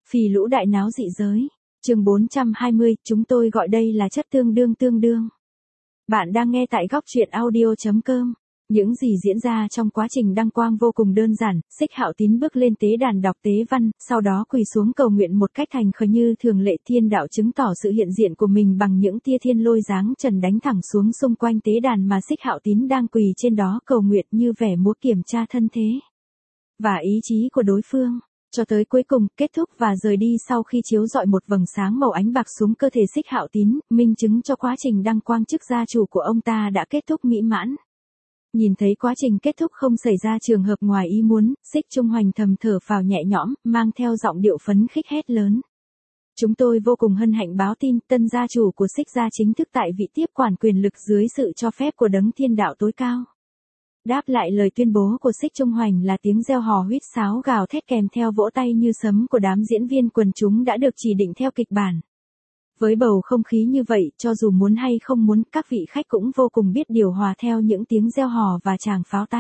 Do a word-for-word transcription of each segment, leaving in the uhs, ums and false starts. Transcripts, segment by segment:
Phì lũ đại náo dị giới. Chương bốn trăm hai mươi, chúng tôi gọi đây là chất tương đương tương đương. Bạn đang nghe tại góc truyện audio chấm com. Những gì diễn ra trong quá trình đăng quang vô cùng đơn giản, Xích Hạo Tín bước lên tế đàn đọc tế văn, sau đó quỳ xuống cầu nguyện một cách thành khẩn như thường lệ. Thiên đạo chứng tỏ sự hiện diện của mình bằng những tia thiên lôi giáng trần đánh thẳng xuống xung quanh tế đàn mà Xích Hạo Tín đang quỳ trên đó cầu nguyện như vẻ múa kiểm tra thân thế và ý chí của đối phương. Cho tới cuối cùng, kết thúc và rời đi sau khi chiếu rọi một vầng sáng màu ánh bạc xuống cơ thể Xích Hạo Tín, minh chứng cho quá trình đăng quang chức gia chủ của ông ta đã kết thúc mỹ mãn. Nhìn thấy quá trình kết thúc không xảy ra trường hợp ngoài ý muốn, Xích Trung Hoành thầm thở phào nhẹ nhõm, mang theo giọng điệu phấn khích hét lớn. Chúng tôi vô cùng hân hạnh báo tin, tân gia chủ của Xích gia chính thức tại vị tiếp quản quyền lực dưới sự cho phép của đấng thiên đạo tối cao. Đáp lại lời tuyên bố của Xích Trung Hoành là tiếng reo hò huýt sáo gào thét kèm theo vỗ tay như sấm của đám diễn viên quần chúng đã được chỉ định theo kịch bản. Với bầu không khí như vậy, cho dù muốn hay không muốn, các vị khách cũng vô cùng biết điều hòa theo những tiếng reo hò và tràng pháo tay.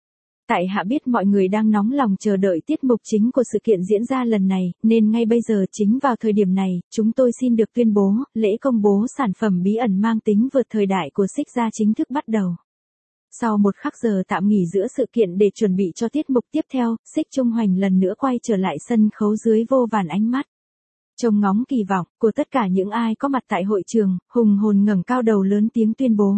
Tại hạ biết mọi người đang nóng lòng chờ đợi tiết mục chính của sự kiện diễn ra lần này, nên ngay bây giờ chính vào thời điểm này, chúng tôi xin được tuyên bố, lễ công bố sản phẩm bí ẩn mang tính vượt thời đại của Xích gia chính thức bắt đầu. Sau một khắc giờ tạm nghỉ giữa sự kiện để chuẩn bị cho tiết mục tiếp theo, Xích Trung Hoành lần nữa quay trở lại sân khấu dưới vô vàn ánh mắt trông ngóng kỳ vọng của tất cả những ai có mặt tại hội trường, hùng hồn ngẩng cao đầu lớn tiếng tuyên bố.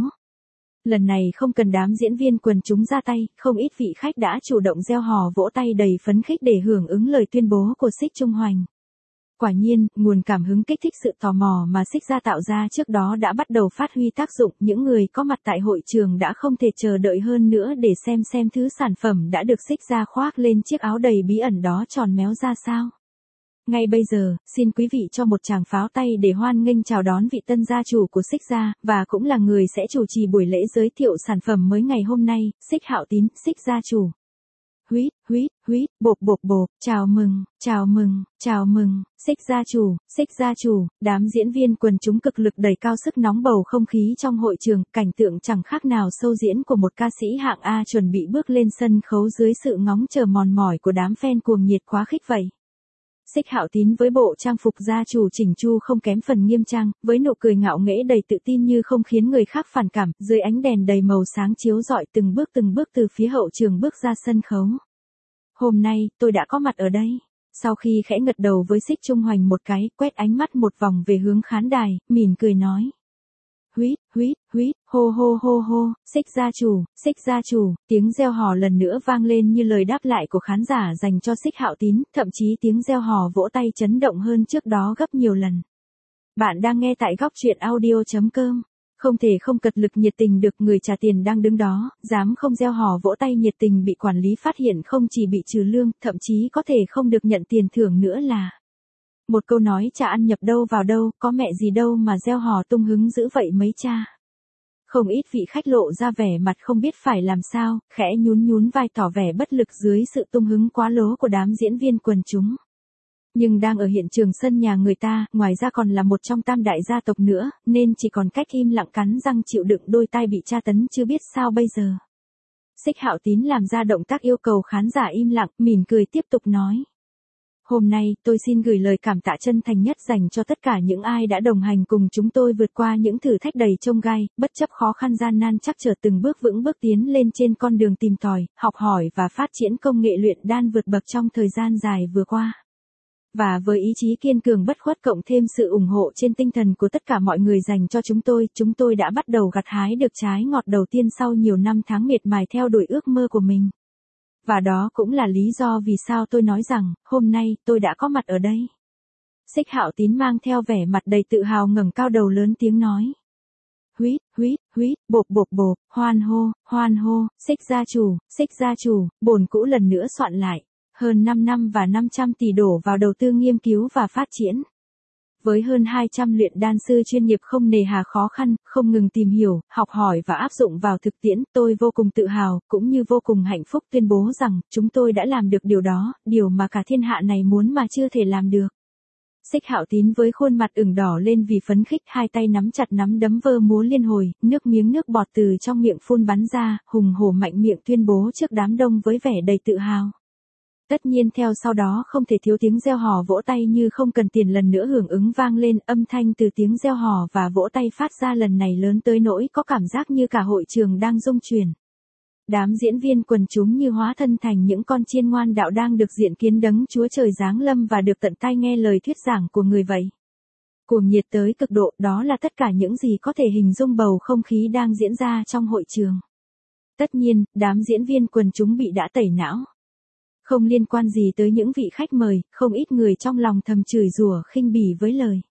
Lần này không cần đám diễn viên quần chúng ra tay, không ít vị khách đã chủ động reo hò vỗ tay đầy phấn khích để hưởng ứng lời tuyên bố của Xích Trung Hoành. Quả nhiên, nguồn cảm hứng kích thích sự tò mò mà Xích gia tạo ra trước đó đã bắt đầu phát huy tác dụng. Những người có mặt tại hội trường đã không thể chờ đợi hơn nữa để xem xem thứ sản phẩm đã được Xích gia khoác lên chiếc áo đầy bí ẩn đó tròn méo ra sao. Ngay bây giờ, xin quý vị cho một tràng pháo tay để hoan nghênh chào đón vị tân gia chủ của Xích gia, và cũng là người sẽ chủ trì buổi lễ giới thiệu sản phẩm mới ngày hôm nay, Xích Hạo Tín, Xích gia chủ. Huýt, huýt, huýt, bộp bộp bộp, chào mừng, chào mừng, chào mừng, Xích gia chủ, Xích gia chủ. Đám diễn viên quần chúng cực lực đẩy cao sức nóng bầu không khí trong hội trường, cảnh tượng chẳng khác nào show diễn của một ca sĩ hạng A chuẩn bị bước lên sân khấu dưới sự ngóng chờ mòn mỏi của đám fan cuồng nhiệt quá khích vậy. Xích Hạo Tín với bộ trang phục gia chủ chỉnh chu không kém phần nghiêm trang, với nụ cười ngạo nghễ đầy tự tin như không khiến người khác phản cảm, dưới ánh đèn đầy màu sáng chiếu rọi từng bước từng bước từ phía hậu trường bước ra sân khấu. Hôm nay, tôi đã có mặt ở đây. Sau khi khẽ gật đầu với Xích Trung Hoành một cái, quét ánh mắt một vòng về hướng khán đài, mỉm cười nói. Huýt, huýt, huýt, hô hô hô hô, Xích gia chủ, Xích gia chủ. Tiếng reo hò lần nữa vang lên như lời đáp lại của khán giả dành cho Xích Hạo Tín, thậm chí tiếng reo hò vỗ tay chấn động hơn trước đó gấp nhiều lần. Bạn đang nghe tại góc truyện audio chấm com. Không thể không cật lực nhiệt tình được, người trả tiền đang đứng đó, dám không reo hò vỗ tay nhiệt tình bị quản lý phát hiện không chỉ bị trừ lương, thậm chí có thể không được nhận tiền thưởng nữa là. Một câu nói chả ăn nhập đâu vào đâu, có mẹ gì đâu mà reo hò tung hứng dữ vậy mấy cha. Không ít vị khách lộ ra vẻ mặt không biết phải làm sao, khẽ nhún nhún vai tỏ vẻ bất lực dưới sự tung hứng quá lố của đám diễn viên quần chúng. Nhưng đang ở hiện trường sân nhà người ta, ngoài ra còn là một trong tam đại gia tộc nữa, nên chỉ còn cách im lặng cắn răng chịu đựng đôi tai bị tra tấn chưa biết sao bây giờ. Xích Hạo Tín làm ra động tác yêu cầu khán giả im lặng, mỉm cười tiếp tục nói. Hôm nay, tôi xin gửi lời cảm tạ chân thành nhất dành cho tất cả những ai đã đồng hành cùng chúng tôi vượt qua những thử thách đầy chông gai, bất chấp khó khăn gian nan chắc trở từng bước vững bước tiến lên trên con đường tìm tòi, học hỏi và phát triển công nghệ luyện đan vượt bậc trong thời gian dài vừa qua. Và với ý chí kiên cường bất khuất cộng thêm sự ủng hộ trên tinh thần của tất cả mọi người dành cho chúng tôi, chúng tôi đã bắt đầu gặt hái được trái ngọt đầu tiên sau nhiều năm tháng miệt mài theo đuổi ước mơ của mình. Và đó cũng là lý do vì sao tôi nói rằng, hôm nay, tôi đã có mặt ở đây. Xích Hạo Tín mang theo vẻ mặt đầy tự hào ngẩng cao đầu lớn tiếng nói. Huýt, huýt, huýt, bộp bộp bộp, hoan hô, hoan hô, Xích gia chủ, Xích gia chủ, bồn cũ lần nữa soạn lại. Hơn năm năm và năm trăm tỷ đổ vào đầu tư nghiên cứu và phát triển. Với hơn hai trăm luyện đan sư chuyên nghiệp không nề hà khó khăn, không ngừng tìm hiểu, học hỏi và áp dụng vào thực tiễn, tôi vô cùng tự hào, cũng như vô cùng hạnh phúc tuyên bố rằng, chúng tôi đã làm được điều đó, điều mà cả thiên hạ này muốn mà chưa thể làm được. Xích Hạo Tín với khuôn mặt ửng đỏ lên vì phấn khích, hai tay nắm chặt nắm đấm vơ múa liên hồi, nước miếng nước bọt từ trong miệng phun bắn ra, hùng hổ mạnh miệng tuyên bố trước đám đông với vẻ đầy tự hào. Tất nhiên theo sau đó không thể thiếu tiếng reo hò vỗ tay như không cần tiền lần nữa hưởng ứng vang lên, âm thanh từ tiếng reo hò và vỗ tay phát ra lần này lớn tới nỗi có cảm giác như cả hội trường đang rung chuyển. Đám diễn viên quần chúng như hóa thân thành những con chiên ngoan đạo đang được diện kiến đấng Chúa Trời giáng lâm và được tận tai nghe lời thuyết giảng của người vậy. Cuồng nhiệt tới cực độ, đó là tất cả những gì có thể hình dung bầu không khí đang diễn ra trong hội trường. Tất nhiên, đám diễn viên quần chúng bị đã tẩy não. Không liên quan gì tới những vị khách mời, không ít người trong lòng thầm chửi rủa khinh bỉ với lời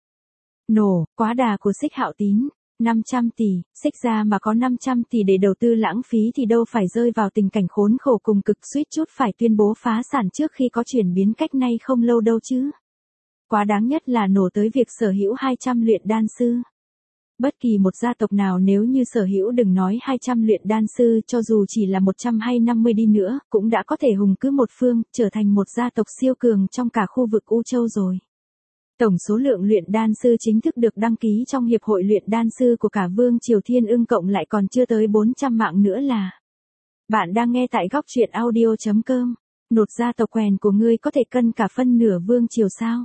nổ, quá đà của Xích Hạo Tín. năm trăm tỷ, Xích ra mà có năm trăm tỷ để đầu tư lãng phí thì đâu phải rơi vào tình cảnh khốn khổ cùng cực, suýt chút phải tuyên bố phá sản trước khi có chuyển biến cách nay không lâu đâu chứ. Quá đáng nhất là nổ tới việc sở hữu hai trăm luyện đan sư. Bất kỳ một gia tộc nào nếu như sở hữu đừng nói hai trăm luyện đan sư, cho dù chỉ là một trăm hay năm mươi đi nữa, cũng đã có thể hùng cứ một phương, trở thành một gia tộc siêu cường trong cả khu vực U Châu rồi. Tổng số lượng luyện đan sư chính thức được đăng ký trong Hiệp hội luyện đan sư của cả Vương Triều Thiên Ưng cộng lại còn chưa tới bốn trăm mạng nữa là. Bạn đang nghe tại góc truyện audio chấm com. Nột gia tộc quèn của ngươi có thể cân cả phân nửa Vương Triều sao?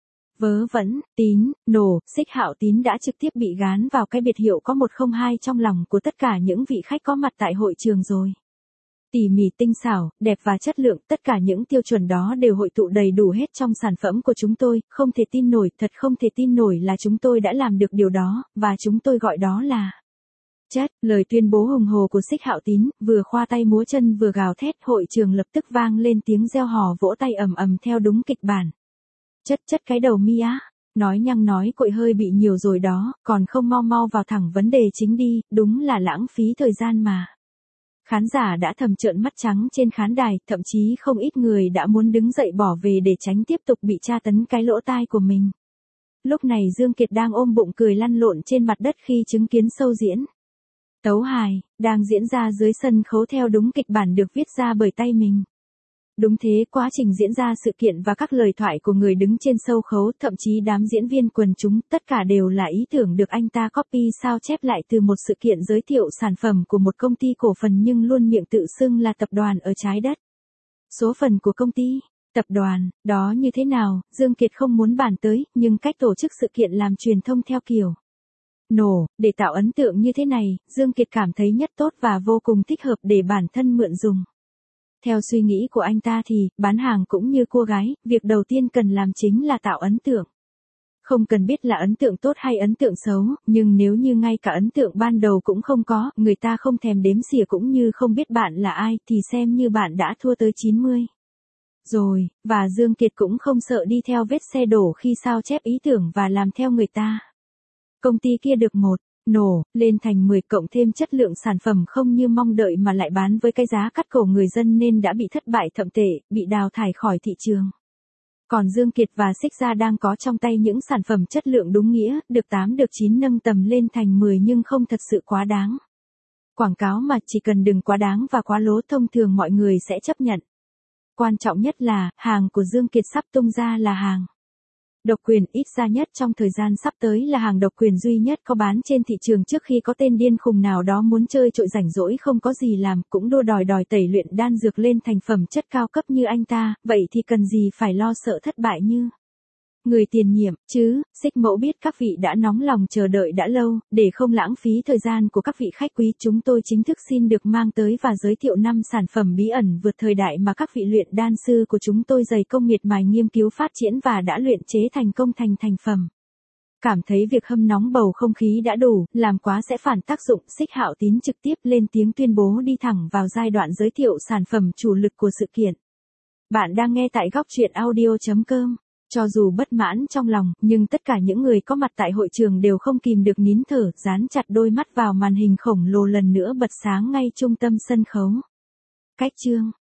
Vớ vẩn, Tín, nổ, Xích Hạo Tín đã trực tiếp bị gán vào cái biệt hiệu có một không hai trong lòng của tất cả những vị khách có mặt tại hội trường rồi. Tỉ mỉ tinh xảo, đẹp và chất lượng, tất cả những tiêu chuẩn đó đều hội tụ đầy đủ hết trong sản phẩm của chúng tôi, không thể tin nổi, thật không thể tin nổi là chúng tôi đã làm được điều đó, và chúng tôi gọi đó là chất. Lời tuyên bố hùng hồ của Xích Hạo Tín, vừa khoa tay múa chân vừa gào thét, hội trường lập tức vang lên tiếng reo hò vỗ tay ầm ầm theo đúng kịch bản. Chất chất cái đầu mi á, nói nhăng nói cội hơi bị nhiều rồi đó, còn không mau mau vào thẳng vấn đề chính đi, đúng là lãng phí thời gian mà. Khán giả đã thầm trợn mắt trắng trên khán đài, thậm chí không ít người đã muốn đứng dậy bỏ về để tránh tiếp tục bị tra tấn cái lỗ tai của mình. Lúc này Dương Kiệt đang ôm bụng cười lăn lộn trên mặt đất khi chứng kiến show diễn tấu hài đang diễn ra dưới sân khấu theo đúng kịch bản được viết ra bởi tay mình. Đúng thế, quá trình diễn ra sự kiện và các lời thoại của người đứng trên sân khấu, thậm chí đám diễn viên quần chúng, tất cả đều là ý tưởng được anh ta copy sao chép lại từ một sự kiện giới thiệu sản phẩm của một công ty cổ phần nhưng luôn miệng tự xưng là tập đoàn ở trái đất. Số phần của công ty, tập đoàn, đó như thế nào, Dương Kiệt không muốn bàn tới, nhưng cách tổ chức sự kiện làm truyền thông theo kiểu nổ, để tạo ấn tượng như thế này, Dương Kiệt cảm thấy nhất tốt và vô cùng thích hợp để bản thân mượn dùng. Theo suy nghĩ của anh ta thì, bán hàng cũng như cô gái, việc đầu tiên cần làm chính là tạo ấn tượng. Không cần biết là ấn tượng tốt hay ấn tượng xấu, nhưng nếu như ngay cả ấn tượng ban đầu cũng không có, người ta không thèm đếm xỉa cũng như không biết bạn là ai, thì xem như bạn đã thua tới chín mươi. Rồi, và Dương Kiệt cũng không sợ đi theo vết xe đổ khi sao chép ý tưởng và làm theo người ta. Công ty kia được một nổ, lên thành mười cộng thêm chất lượng sản phẩm không như mong đợi mà lại bán với cái giá cắt cổ người dân nên đã bị thất bại thậm tệ, bị đào thải khỏi thị trường. Còn Dương Kiệt và Xích Gia đang có trong tay những sản phẩm chất lượng đúng nghĩa, được tám được chín nâng tầm lên thành mười nhưng không thật sự quá đáng. Quảng cáo mà chỉ cần đừng quá đáng và quá lố thông thường mọi người sẽ chấp nhận. Quan trọng nhất là, hàng của Dương Kiệt sắp tung ra là hàng độc quyền, ít ra nhất trong thời gian sắp tới là hàng độc quyền duy nhất có bán trên thị trường trước khi có tên điên khùng nào đó muốn chơi trội rảnh rỗi không có gì làm, cũng đua đòi đòi tẩy luyện đan dược lên thành phẩm chất cao cấp như anh ta, vậy thì cần gì phải lo sợ thất bại như người tiền nhiệm, chứ. Xích Mẫu biết các vị đã nóng lòng chờ đợi đã lâu, để không lãng phí thời gian của các vị khách quý, chúng tôi chính thức xin được mang tới và giới thiệu năm sản phẩm bí ẩn vượt thời đại mà các vị luyện đan sư của chúng tôi dày công miệt mài nghiên cứu phát triển và đã luyện chế thành công thành thành phẩm. Cảm thấy việc hâm nóng bầu không khí đã đủ, làm quá sẽ phản tác dụng, Xích Hạo Tín trực tiếp lên tiếng tuyên bố đi thẳng vào giai đoạn giới thiệu sản phẩm chủ lực của sự kiện. Bạn đang nghe tại góc truyện audio chấm com. Cho dù bất mãn trong lòng, nhưng tất cả những người có mặt tại hội trường đều không kìm được nín thở, dán chặt đôi mắt vào màn hình khổng lồ lần nữa bật sáng ngay trung tâm sân khấu. Cách chương